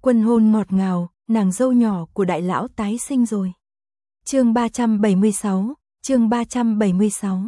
Quân hôn ngọt ngào, nàng dâu nhỏ của đại lão tái sinh rồi. Chương 376, chương 376.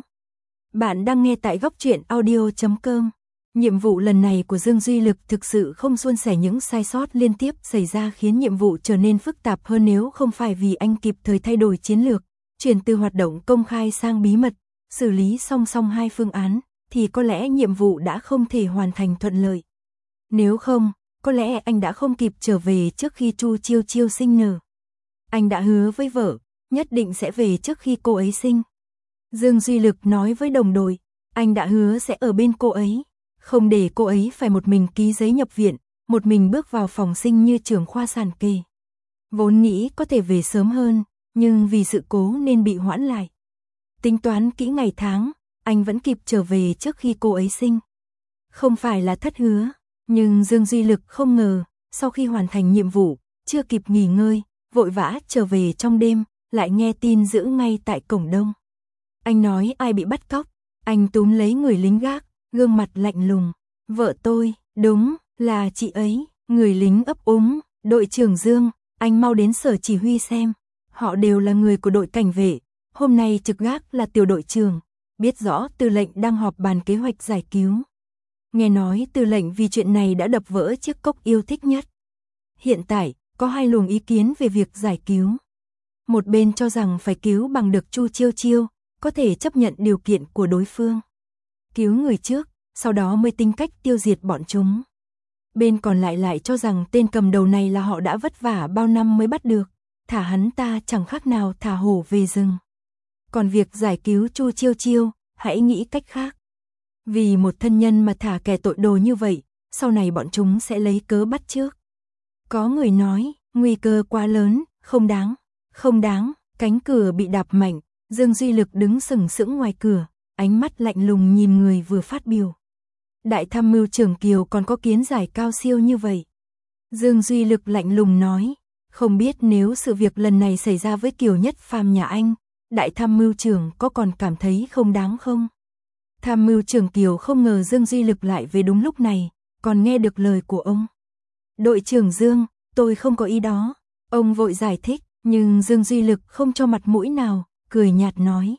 Bạn đang nghe tại góc truyện audio.com. Nhiệm vụ lần này của Dương Duy Lực thực sự không suôn sẻ, những sai sót liên tiếp xảy ra khiến nhiệm vụ trở nên phức tạp hơn. Nếu không phải vì anh kịp thời thay đổi chiến lược, chuyển từ hoạt động công khai sang bí mật, xử lý song song hai phương án, thì có lẽ nhiệm vụ đã không thể hoàn thành thuận lợi. Nếu không, có lẽ anh đã không kịp trở về trước khi Chu Chiêu Chiêu sinh nở. Anh đã hứa với vợ, nhất định sẽ về trước khi cô ấy sinh. Dương Duy Lực nói với đồng đội, anh đã hứa sẽ ở bên cô ấy, không để cô ấy phải một mình ký giấy nhập viện, một mình bước vào phòng sinh như trưởng khoa sản kề. Vốn nghĩ có thể về sớm hơn, nhưng vì sự cố nên bị hoãn lại. Tính toán kỹ ngày tháng, anh vẫn kịp trở về trước khi cô ấy sinh. Không phải là thất hứa, nhưng Dương Duy Lực không ngờ, sau khi hoàn thành nhiệm vụ, chưa kịp nghỉ ngơi, vội vã trở về trong đêm, lại nghe tin giữ ngay tại cổng đông. Anh nói ai bị bắt cóc, anh túm lấy người lính gác, gương mặt lạnh lùng. Vợ tôi, đúng, là chị ấy. Người lính ấp úng, đội trưởng Dương, anh mau đến sở chỉ huy xem. Họ đều là người của đội cảnh vệ, hôm nay trực gác là tiểu đội trưởng, biết rõ tư lệnh đang họp bàn kế hoạch giải cứu. Nghe nói tư lệnh vì chuyện này đã đập vỡ chiếc cốc yêu thích nhất. Hiện tại, có hai luồng ý kiến về việc giải cứu. Một bên cho rằng phải cứu bằng được Chu Chiêu Chiêu, có thể chấp nhận điều kiện của đối phương. Cứu người trước, sau đó mới tính cách tiêu diệt bọn chúng. Bên còn lại cho rằng tên cầm đầu này là họ đã vất vả bao năm mới bắt được, thả hắn ta chẳng khác nào thả hổ về rừng. Còn việc giải cứu Chu Chiêu Chiêu, hãy nghĩ cách khác. Vì một thân nhân mà thả kẻ tội đồ như vậy, sau này bọn chúng sẽ lấy cớ bắt trước. Có người nói, nguy cơ quá lớn, không đáng, cánh cửa bị đạp mạnh, Dương Duy Lực đứng sừng sững ngoài cửa, ánh mắt lạnh lùng nhìn người vừa phát biểu. Đại tham mưu trưởng Kiều còn có kiến giải cao siêu như vậy. Dương Duy Lực lạnh lùng nói, không biết nếu sự việc lần này xảy ra với Kiều Nhất Phàm nhà anh, đại tham mưu trưởng có còn cảm thấy không đáng không? Tham mưu trưởng Kiều không ngờ Dương Duy Lực lại về đúng lúc này, còn nghe được lời của ông. Đội trưởng Dương, tôi không có ý đó. Ông vội giải thích, nhưng Dương Duy Lực không cho mặt mũi nào, cười nhạt nói.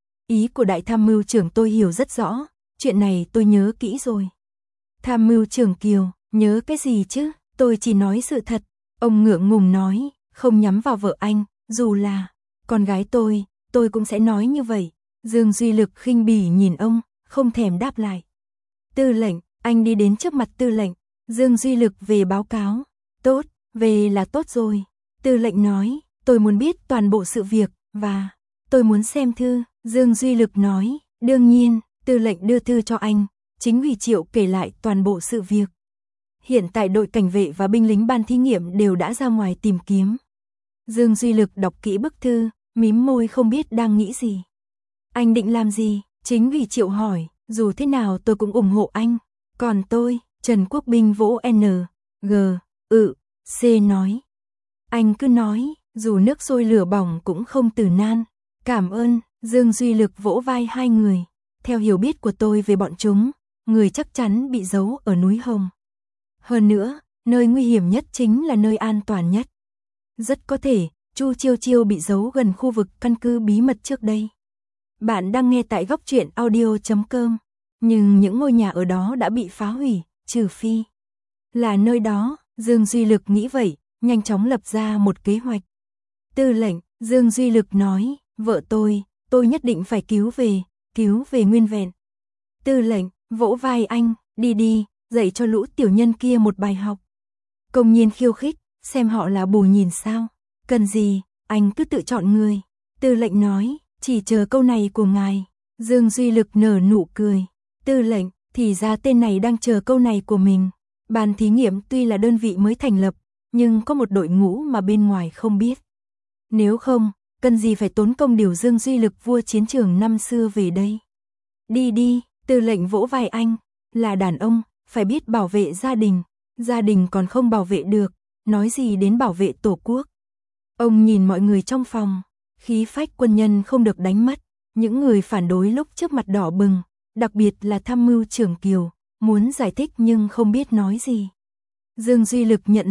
Ý của đại tham mưu trưởng tôi hiểu rất rõ, chuyện này tôi nhớ kỹ rồi. Tham mưu trưởng Kiều, nhớ cái gì chứ, tôi chỉ nói sự thật. Ông ngượng ngùng nói, không nhắm vào vợ anh, dù là con gái tôi cũng sẽ nói như vậy. Dương Duy Lực khinh bỉ nhìn ông, không thèm đáp lại. Tư lệnh, anh đi đến trước mặt tư lệnh. Dương Duy Lực về báo cáo. Tốt, về là tốt rồi. Tư lệnh nói, tôi muốn biết toàn bộ sự việc, và tôi muốn xem thư. Dương Duy Lực nói, đương nhiên. Tư lệnh đưa thư cho anh, chính ủy Triệu kể lại toàn bộ sự việc. Hiện tại đội cảnh vệ và binh lính ban thí nghiệm đều đã ra ngoài tìm kiếm. Dương Duy Lực đọc kỹ bức thư, mím môi không biết đang nghĩ gì. Anh định làm gì? Chính ủy Triệu hỏi, dù thế nào tôi cũng ủng hộ anh. Còn tôi, Trần Quốc Binh vỗ N, G, C nói. Anh cứ nói, dù nước sôi lửa bỏng cũng không từ nan. Cảm ơn. Dương Duy Lực vỗ vai hai người. Theo hiểu biết của tôi về bọn chúng, người chắc chắn bị giấu ở núi Hồng. Hơn nữa, nơi nguy hiểm nhất chính là nơi an toàn nhất. Rất có thể, Chu Chiêu Chiêu bị giấu gần khu vực căn cứ bí mật trước đây. Bạn đang nghe tại góc truyện audio.com, nhưng những ngôi nhà ở đó đã bị phá hủy, trừ phi là nơi đó. Dương Duy Lực nghĩ vậy, nhanh chóng lập ra một kế hoạch. Tư lệnh, Dương Duy Lực nói, vợ tôi nhất định phải cứu về nguyên vẹn. Tư lệnh, vỗ vai anh, đi, dạy cho lũ tiểu nhân kia một bài học. Công nhiên khiêu khích, xem họ là bù nhìn sao. Cần gì, anh cứ tự chọn người. Tư lệnh nói, chỉ chờ câu này của ngài. Dương Duy Lực nở nụ cười. Tư lệnh, thì ra tên này đang chờ câu này của mình. Ban thí nghiệm tuy là đơn vị mới thành lập, nhưng có một đội ngũ mà bên ngoài không biết. Nếu không, cần gì phải tốn công điều Dương Duy Lực vua chiến trường năm xưa về đây. Đi, tư lệnh vỗ vai anh, là đàn ông, phải biết bảo vệ gia đình còn không bảo vệ được, nói gì đến bảo vệ tổ quốc. Ông nhìn mọi người trong phòng, khí phách quân nhân không được đánh mất, những người phản đối lúc trước mặt đỏ bừng, đặc biệt là tham mưu trưởng Kiều, muốn giải thích nhưng không biết nói gì. Dương Duy Lực nhận lệnh,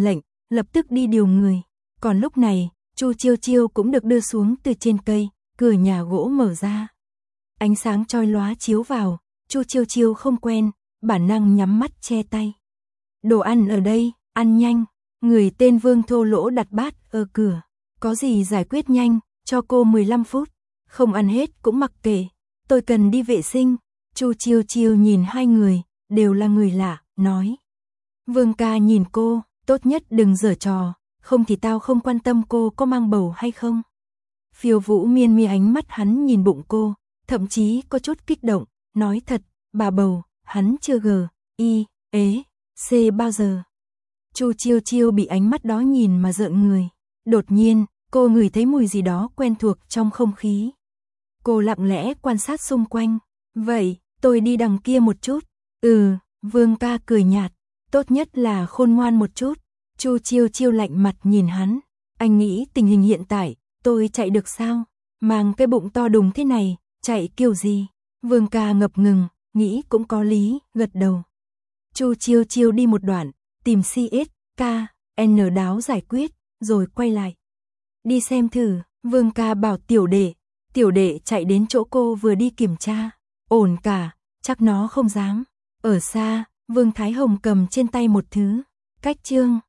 lập tức đi điều người. Còn lúc này, Chu Chiêu Chiêu cũng được đưa xuống từ trên cây, cửa nhà gỗ mở ra. Ánh sáng chói lóa chiếu vào, Chu Chiêu Chiêu không quen, bản năng nhắm mắt che tay. Đồ ăn ở đây, ăn nhanh. Người tên Vương thô lỗ đặt bát ở cửa. Có gì giải quyết nhanh, cho cô 15 phút. Không ăn hết cũng mặc kệ. Tôi cần đi vệ sinh. Chu Chiêu Chiêu nhìn hai người, đều là người lạ, nói. Vương ca nhìn cô, tốt nhất đừng giở trò, không thì tao không quan tâm cô có mang bầu hay không. Phiêu Vũ Miên mi ánh mắt hắn nhìn bụng cô, thậm chí có chút kích động, nói thật, bà bầu, hắn chưa C bao giờ. Chu Chiêu Chiêu bị ánh mắt đó nhìn mà rợn người. Đột nhiên, cô ngửi thấy mùi gì đó quen thuộc trong không khí. Cô lặng lẽ quan sát xung quanh. Vậy, tôi đi đằng kia một chút. Vương ca cười nhạt. Tốt nhất là khôn ngoan một chút. Chu Chiêu Chiêu lạnh mặt nhìn hắn. Anh nghĩ tình hình hiện tại, tôi chạy được sao? Mang cái bụng to đùng thế này, chạy kiểu gì? Vương ca ngập ngừng, nghĩ cũng có lý, gật đầu. Chu Chiêu Chiêu đi một đoạn, tìm CSKN đáo giải quyết, rồi quay lại. Đi xem thử, Vương ca bảo tiểu đệ chạy đến chỗ cô vừa đi kiểm tra. Ổn cả, chắc nó không dám. Ở xa, Vương Thái Hồng cầm trên tay một thứ. Cách chương